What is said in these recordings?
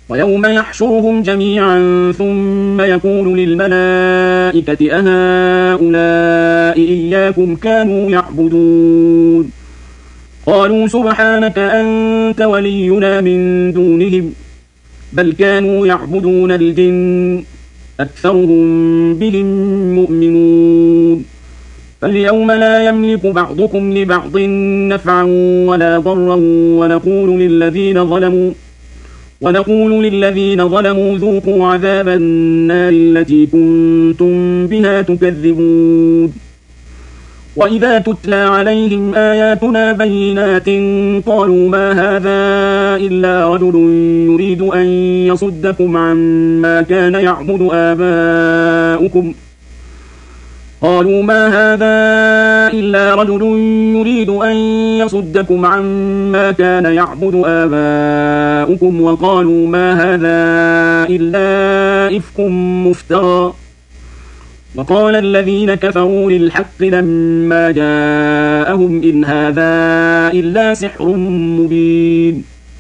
ويوم يحشرهم جميعا ثم يقول للملائكة أهؤلاء إياكم كانوا يعبدون قالوا سبحانك أنت ولينا من دونهم بل كانوا يعبدون الجن أكثرهم بهم مؤمنون فاليوم لا يملك بعضكم لبعض نفعا ولا ضرا ونقول للذين ظلموا ذوقوا عذاب النار التي كنتم بها تكذبون وإذا تتلى عليهم آياتنا بينات قالوا ما هذا إلا رجل يريد أن يصدكم عما كان يعبد آباؤكم وقالوا ما هذا إلا إفك مفترى وقال الذين كفروا للحق لما جاءهم إن هذا إلا سحر مبين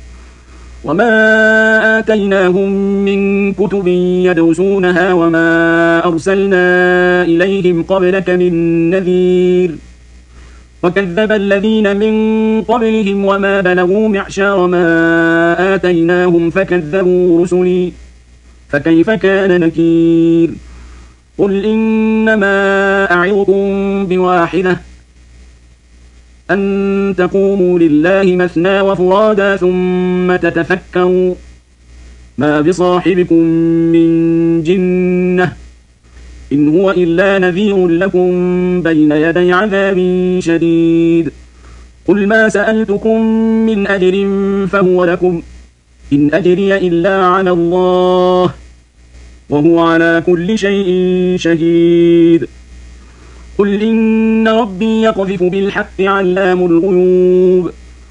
وما آتيناهم من كتب يدرسونها وما أرسلنا إليهم قبلك من نذير وكذب الذين من قبلهم وما بلغوا معشار ما آتيناهم فكذبوا رسلي فكيف كان نكير قل إنما أعظكم بواحدة أن تقوموا لله مثنى وفرادا ثم تتفكروا ما بصاحبكم من جنة إن هو إلا نذير لكم بين يدي عذاب شديد قل ما سألتكم من أجر فهو لكم إن أجري إلا على الله وهو على كل شيء شهيد قل إن ربي يقذف بالحق علام الغيوب